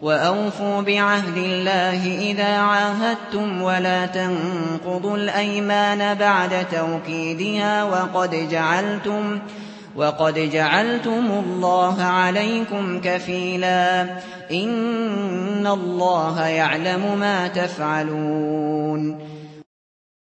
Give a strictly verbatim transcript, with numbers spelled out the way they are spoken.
وأوفوا بعهد الله إذا عاهدتم ولا تنقضوا الأيمان بعد توكيدها وقد جعلتم وقد جعلتم الله عليكم كفيلا إن الله يعلم ما تفعلون